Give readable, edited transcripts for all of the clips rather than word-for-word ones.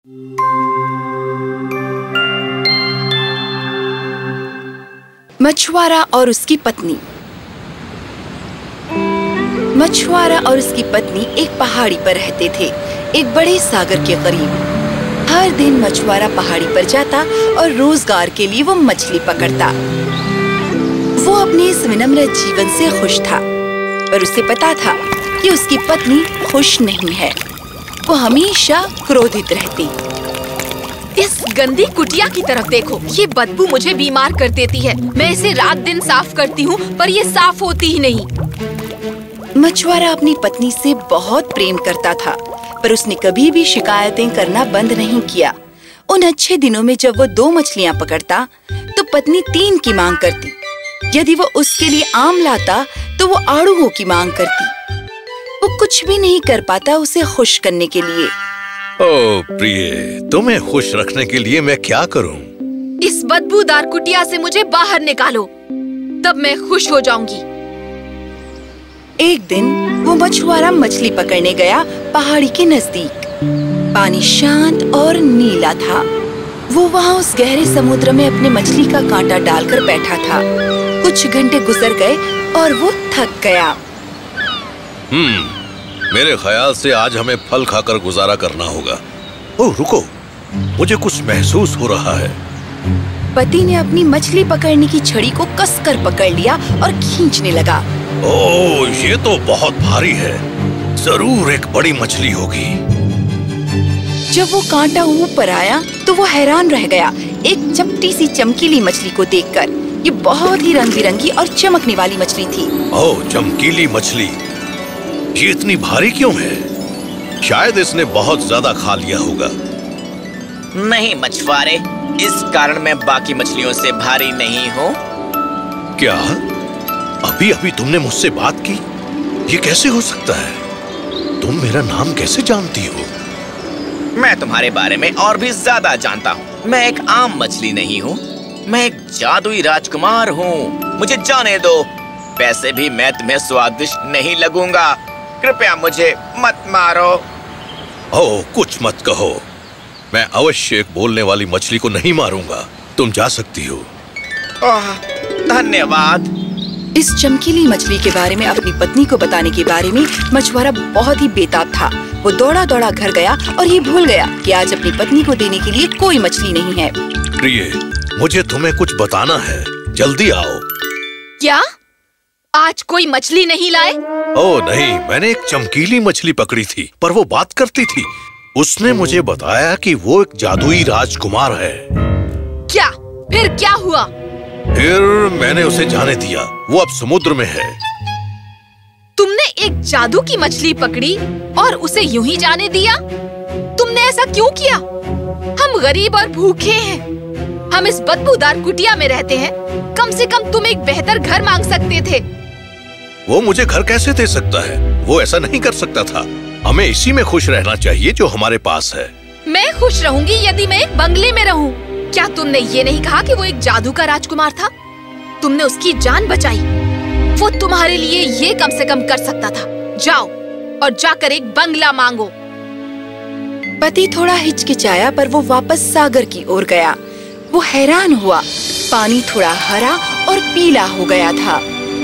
मछुआरा और उसकी पत्नी। मछुआरा और उसकी पत्नी एक पहाड़ी पर रहते थे, एक बड़े सागर के करीब। हर दिन मछुआरा पहाड़ी पर जाता और रोजगार के लिए वो मछली पकड़ता। वो अपने इस विनम्र जीवन से खुश था, पर उसे पता था कि उसकी पत्नी खुश नहीं है। वो हमेशा क्रोधित रहती। इस गंदी कुटिया की तरफ देखो, ये बदबू मुझे बीमार कर देती है। मैं इसे रात दिन साफ करती हूँ, पर ये साफ होती ही नहीं। मछुआरा अपनी पत्नी से बहुत प्रेम करता था, पर उसने कभी भी शिकायतें करना बंद नहीं किया। उन अच्छे दिनों में जब वो 2 मछलियाँ पकड़ता, तो पत्नी 3 की मांग करती। यदि वो उसके लिए आम लाता, तो वो आड़ूओं की मांग करती। वो कुछ भी नहीं कर पाता उसे खुश करने के लिए। ओह प्रिय, तुम्हें खुश रखने के लिए मैं क्या करूं? इस बदबूदार कुटिया से मुझे बाहर निकालो, तब मैं खुश हो जाऊंगी। एक दिन वो मछुआरा मछली पकड़ने गया पहाड़ी के नजदीक। पानी शांत और नीला था। वो वहाँ उस गहरे समुद्र में अपने मछली का कांटा डालकर बैठा था। कुछ घंटे गुजर गए और वो थक गया। मेरे ख्याल से आज हमें फल खाकर गुजारा करना होगा। ओह रुको, मुझे कुछ महसूस हो रहा है। पति ने अपनी मछली पकड़ने की छड़ी को कसकर पकड़ लिया और खींचने लगा। ओह, ये तो बहुत भारी है। जरूर एक बड़ी मछली होगी। जब वो कांटा ऊपर आया तो वो हैरान रह गया एक चपटी सी चमकीली मछली को देखकर। ये बहुत ही रंग बिरंगी और चमकने वाली मछली थी। ओह, चमकीली मछली। ये इतनी भारी क्यों है? शायद इसने बहुत ज्यादा खा लिया होगा। नहीं मछुआरे, इस कारण मैं बाकी मछलियों से भारी नहीं हूँ। क्या? अभी अभी तुमने मुझसे बात की? ये कैसे हो सकता है? तुम मेरा नाम कैसे जानती हो? मैं तुम्हारे बारे में और भी ज्यादा जानता हूँ। मैं एक आम मछली नहीं हूँ, मैं एक जादुई राजकुमार हूँ। मुझे जाने दो। वैसे भी मैं तुम्हें स्वादिष्ट नहीं लगूंगा। कृपया मुझे मत मारो। ओह, कुछ मत कहो। मैं अवश्य एक बोलने वाली मछली को नहीं मारूंगा। तुम जा सकती हो। ओह, धन्यवाद। इस चमकीली मछली के बारे में अपनी पत्नी को बताने के बारे में मछुआरा बहुत ही बेताब था। वो दौड़ा दौड़ा घर गया और ये भूल गया कि आज अपनी पत्नी को देने के लिए कोई मछली नहीं है। प्रिय, मुझे तुम्हें कुछ बताना है। जल्दी आओ। क्या? आज कोई मछली नहीं लाए? ओह नहीं, मैंने एक चमकीली मछली पकड़ी थी, पर वो बात करती थी। उसने मुझे बताया कि वो एक जादुई राजकुमार है। क्या? फिर क्या हुआ? फिर मैंने उसे जाने दिया। वो अब समुद्र में है। तुमने एक जादू की मछली पकड़ी और उसे यूं ही जाने दिया? तुमने ऐसा क्यों किया? हम गरीब और भूखे हैं। हम इस बदबूदार कुटिया में रहते हैं। कम से कम तुम एक बेहतर घर मांग सकते थे। वो मुझे घर कैसे दे सकता है? वो ऐसा नहीं कर सकता था। हमें इसी में खुश रहना चाहिए जो हमारे पास है। मैं खुश रहूंगी यदि मैं एक बंगले में रहूं। क्या तुमने ये नहीं कहा कि वो एक जादू का राजकुमार था? तुमने उसकी जान बचाई। वो तुम्हारे लिए ये कम से कम कर सकता था। जाओ और जाकर एक बंगला मांगो। पति थोड़ा हिचकिचाया, पर वो वापस सागर की ओर गया। वो हैरान हुआ। पानी थोड़ा हरा और पीला हो गया था।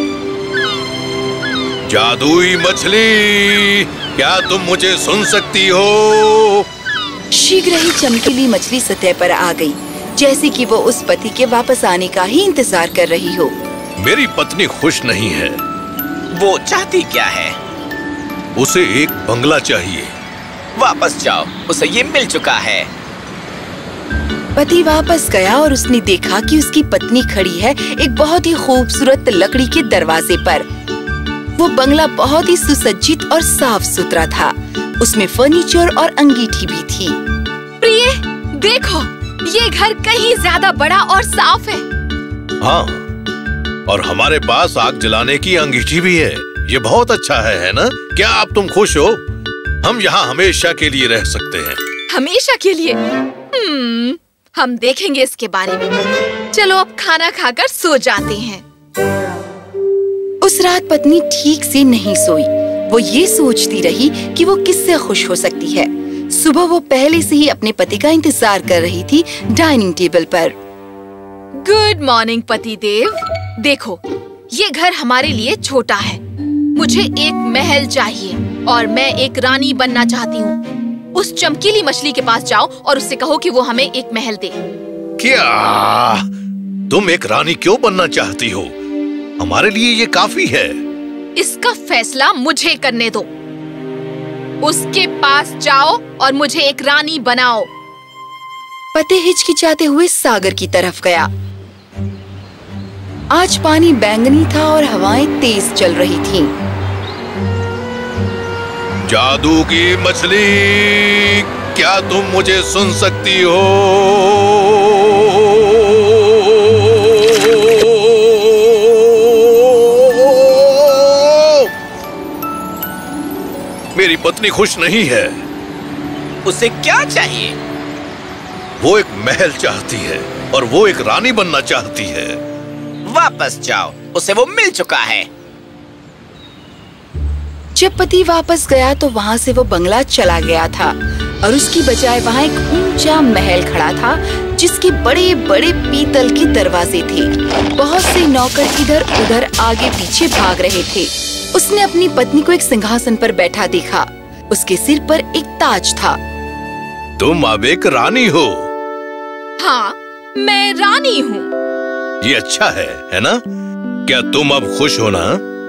जादुई मछली, क्या तुम मुझे सुन सकती हो? शीघ्र ही चमकीली मछली सतह पर आ गई, जैसे कि वो उस पति के वापस आने का ही इंतजार कर रही हो। मेरी पत्नी खुश नहीं है। वो चाहती क्या है? उसे एक बंगला चाहिए। वापस जाओ, उसे ये मिल चुका है। पति वापस गया और उसने देखा कि उसकी पत्नी खड़ी है एक बहुत ही खूबसूरत लकड़ी के दरवाजे पर। वो बंगला बहुत ही सुसज्जित और साफ सुथरा था। उसमें फर्नीचर और अंगीठी भी थी। प्रिय, देखो, ये घर कहीं ज्यादा बड़ा और साफ है। हाँ, और हमारे पास आग जलाने की अंगीठी भी है। ये बहुत अच्छा है ना? क्या अब तुम खुश हो? हम यहाँ हमेशा के लिए रह सकते हैं। हमेशा के लिए? हम देखेंगे इसके बारे में। चलो अब खाना खाकर सो जाते हैं। उस रात पत्नी ठीक से नहीं सोई। वो ये सोचती रही कि वो किससे खुश हो सकती है। सुबह वो पहले से ही अपने पति का इंतजार कर रही थी डाइनिंग टेबल पर। गुड मॉर्निंग पतिदेव। देखो, ये घर हमारे लिए छोटा है। मुझे एक महल चाहिए और मैं एक रानी बनना चाहती हूँ। उस चमकीली मछली के पास जाओ और उससे कहो कि वो हमें एक महल दे। क्या तुम एक रानी क्यों बनना चाहती हो? हमारे लिए ये काफी है। इसका फैसला मुझे करने दो। उसके पास जाओ और मुझे एक रानी बनाओ। पति हिचकिचाते हुए सागर की तरफ गया। आज पानी बैंगनी था और हवाएं तेज चल रही थीं। जादू की मछली, क्या तुम मुझे सुन सकती हो? मेरी पत्नी खुश नहीं है। उसे क्या चाहिए? वो एक महल चाहती है और वो एक रानी बनना चाहती है। वापस जाओ, उसे वो मिल चुका है। जब पति वापस गया तो वहाँ से वो बंगला चला गया था और उसकी बजाय वहाँ एक ऊंचा महल खड़ा था जिसके बड़े बड़े पीतल के दरवाजे थे। बहुत से नौकर इधर उधर आगे पीछे भाग रहे थे। उसने अपनी पत्नी को एक सिंहासन पर बैठा देखा। उसके सिर पर एक ताज था। तुम अब एक रानी हो। हाँ, मैं रानी हूँ। ये अच्छा है ना? क्या तुम अब खुश हो ना?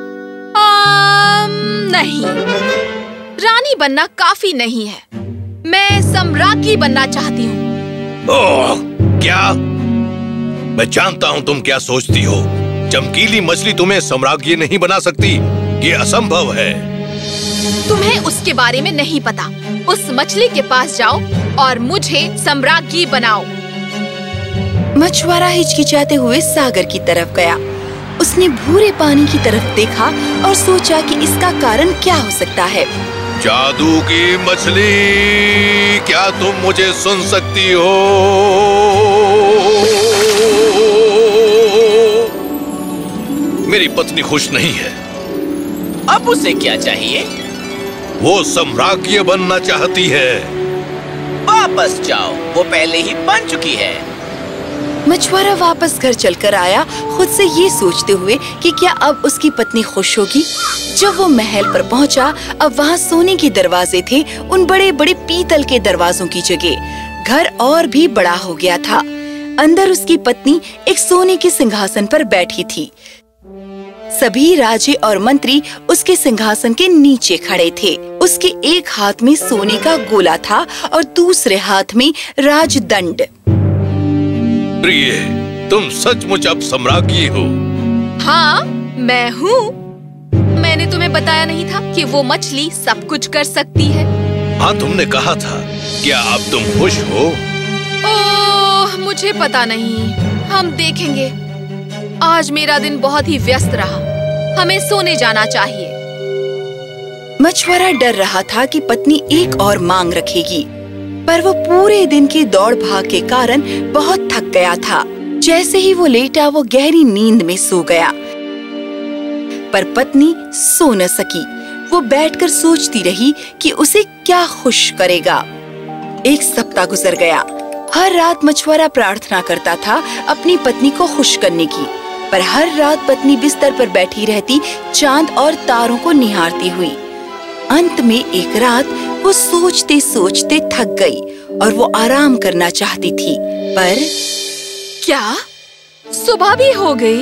नहीं, रानी बनना काफी नहीं है। मैं सम्राज्ञी बनना चाहती हूँ। ओह, क्या? मैं जानता हूँ तुम क्या सोचती हो। चमकीली मछली तुम्हें सम्राज्ञी नहीं बना सकती। ये असंभव है। तुम्हें उसके बारे में नहीं पता। उस मछली के पास जाओ और मुझे सम्राज्ञी बनाओ। मछुआरा हिचकिचाते हुए सागर की तरफ गया। उसने भूरे पानी की तरफ देखा और सोचा कि इसका कारण क्या हो सकता है। जादू की मछली, क्या तुम मुझे सुन सकती हो? मेरी पत्नी खुश नहीं है। अब उसे क्या चाहिए? वो सम्राज्ञी बनना चाहती है। वापस जाओ, वो पहले ही बन चुकी है। मछुआरा वापस घर चलकर आया, खुद से ये सोचते हुए कि क्या अब उसकी पत्नी खुश होगी। जब वो महल पर पहुंचा, अब वहाँ सोने के दरवाजे थे, उन बड़े बड़े पीतल के दरवाजों की जगह। घर और भी बड़ा हो गया था। अंदर उसकी पत्नी एक सोने के सिंहासन पर बैठी थी। सभी राजे और मंत्री उसके सिंहासन के नीचे खड़े थे। उसके एक हाथ में सोने का गोला था और दूसरे हाथ में राजदंड। प्रिय, तुम सचमुच अब सम्राज्ञी हो। हाँ, मैं हूँ। मैंने तुम्हें बताया नहीं था कि वो मछली सब कुछ कर सकती है। हाँ, तुमने कहा था। क्या अब तुम खुश हो? ओह, मुझे पता नहीं। हम देखेंगे। आज मेरा दिन बहुत ही व्यस्त रहा। हमें सोने जाना चाहिए। मछुआरा डर रहा था कि पत्नी एक और मांग रखेगी, पर वो पूरे दिन की दौड़ भाग के कारण बहुत थक गया था। जैसे ही वो लेटा, वो गहरी नींद में सो गया। पर पत्नी सो न सकी। वो बैठकर सोचती रही कि उसे क्या खुश करेगा। एक सप्ताह गुजर गया। हर रात मछुआरा प्रार्थना करता था अपनी पत्नी को खुश करने की, पर हर रात पत्नी बिस्तर पर बैठी रहती, चांद और तारों को निहारती हुई। अंत में एक रात वो सोचते सोचते थक गई और वो आराम करना चाहती थी, पर क्या सुबह भी हो गई?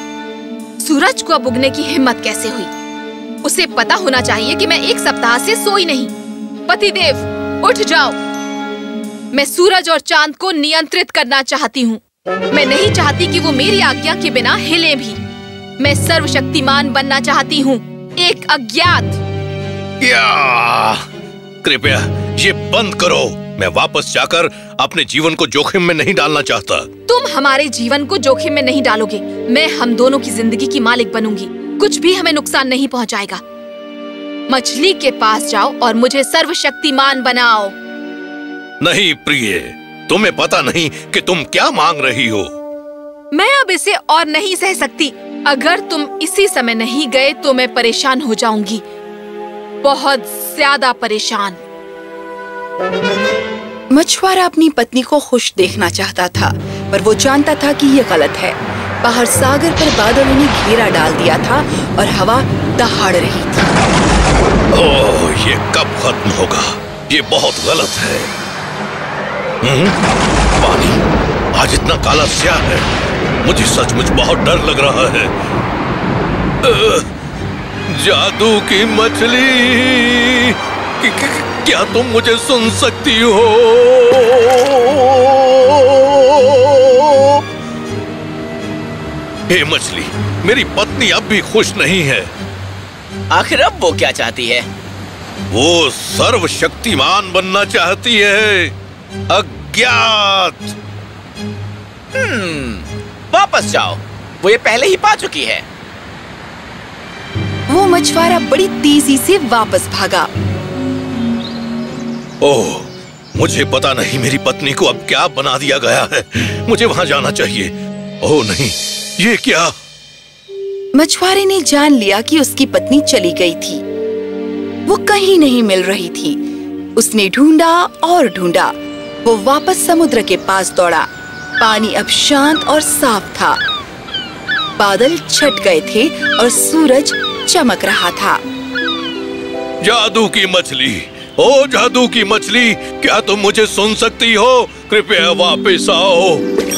सूरज को अब उगने की हिम्मत कैसे हुई? उसे पता होना चाहिए कि मैं एक सप्ताह से सोई नहीं। पतिदेव, उठ जाओ। मैं सूरज और चांद को नियंत्रित करना चाहती हूँ। मैं नहीं चाहती कि वो मेरी आज्ञा के बिना हिले भी। मैं सर्वशक्तिमान बनना चाहती हूँ, एक अज्ञात। कृपया ये बंद करो। मैं वापस जाकर अपने जीवन को जोखिम में नहीं डालना चाहता। तुम हमारे जीवन को जोखिम में नहीं डालोगे। मैं हम दोनों की जिंदगी की मालिक बनूंगी। कुछ भी हमें नुकसान नहीं पहुंचाएगा। मछली के पास जाओ और मुझे सर्वशक्तिमान बनाओ। नहीं प्रिय, तुम्हें पता नहीं कि तुम क्या मांग रही हो। मैं अब इसे और नहीं सह सकती। अगर तुम इसी समय नहीं गए तो मैं परेशान हो जाऊंगी, बहुत ज्यादा परेशान। मछुआरा अपनी पत्नी को खुश देखना चाहता था, पर वो जानता था कि ये गलत है। बाहर सागर पर बादलों ने घेरा डाल दिया था और हवा दहाड़ रही थी। ओह, ये कब खत्म होगा? ये बहुत गलत है। पानी आज इतना काला स्याह है, मुझे सचमुच बहुत डर लग रहा है। जादू की मछली, क्या तुम मुझे सुन सकती हो? हे मछली, मेरी पत्नी अब भी खुश नहीं है। आखिर अब वो क्या चाहती है? वो सर्वशक्तिमान बनना चाहती है। अज्ञात। वापस जाओ, वो ये पहले ही पा चुकी है। वो मछुआरा बड़ी तेजी से वापस भागा। ओह, मुझे पता नहीं मेरी पत्नी को अब क्या बना दिया गया है। मुझे वहां जाना चाहिए। ओह नहीं, ये क्या? मछुआरे ने जान लिया कि उसकी पत्नी चली गई थी। वो कहीं नहीं मिल रही थी। उसने ढूंढा और ढूंढा। वो वापस समुद्र के पास दौड़ा। पानी अब शांत और साफ था। बादल छट गए थे और सूरज चमक रहा था। जादू की मछली, ओ जादू की मछली, क्या तुम मुझे सुन सकती हो? कृपया वापस आओ।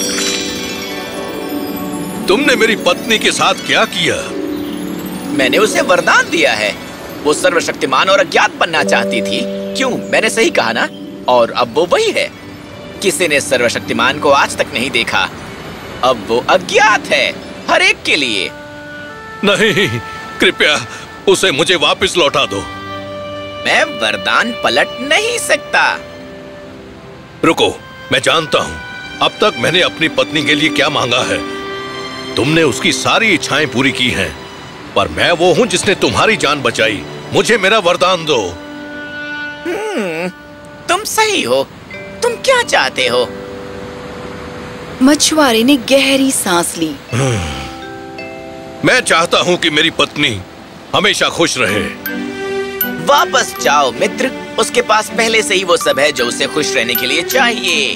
तुमने मेरी पत्नी के साथ क्या किया? मैंने उसे वरदान दिया है। वो सर्वशक्तिमान और अज्ञात बनना चाहती थी। क्यों, मैंने सही कहा ना? और अब वो वही है। किसी ने सर्वशक्तिमान को आज तक नहीं देखा। अब वो अज्ञात है, हर एक के लिए। नहीं, कृपया उसे मुझे वापस लौटा दो। मैं वरदान पलट नहीं सकता। रुको, मैं जानता हूँ अब तक मैंने अपनी पत्नी के लिए क्या मांगा है। तुमने उसकी सारी इच्छाएं पूरी की हैं, पर मैं वो हूँ जिसने तुम्हारी जान बचाई। मुझे मेरा वरदान दो। तुम सही हो। तुम क्या चाहते हो? मछुआरे ने गहरी सांस ली। मैं चाहता हूँ कि मेरी पत्नी हमेशा खुश रहे। वापस जाओ मित्र, उसके पास पहले से ही वो सब है जो उसे खुश रहने के लिए चाहिए।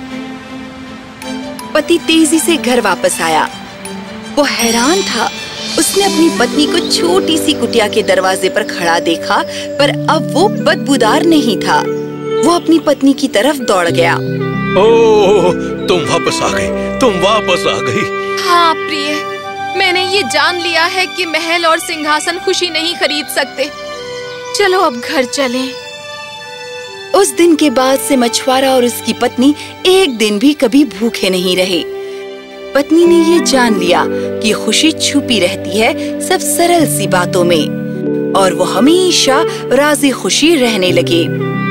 पति तेजी से घर वापस आया। वो हैरान था। उसने अपनी पत्नी को छोटी सी कुटिया के दरवाजे पर खड़ा देखा, पर अब वो बदबूदार नहीं था। वो अपनी पत्नी की तरफ दौड़ गया। ओह, तुम वापस आ गई, तुम वापस आ गई। हाँ प्रिय, मैंने ये जान लिया है कि महल और सिंहासन खुशी नहीं खरीद सकते। चलो अब घर चलें। उस दिन के बाद से मछुआरा और उसकी पत्नी एक दिन भी कभी भूखे नहीं रहे। पत्नी ने ये जान लिया कि खुशी छुपी रहती है सब सरल सी बातों में, और वो हमेशा राजी खुशी रहने लगे।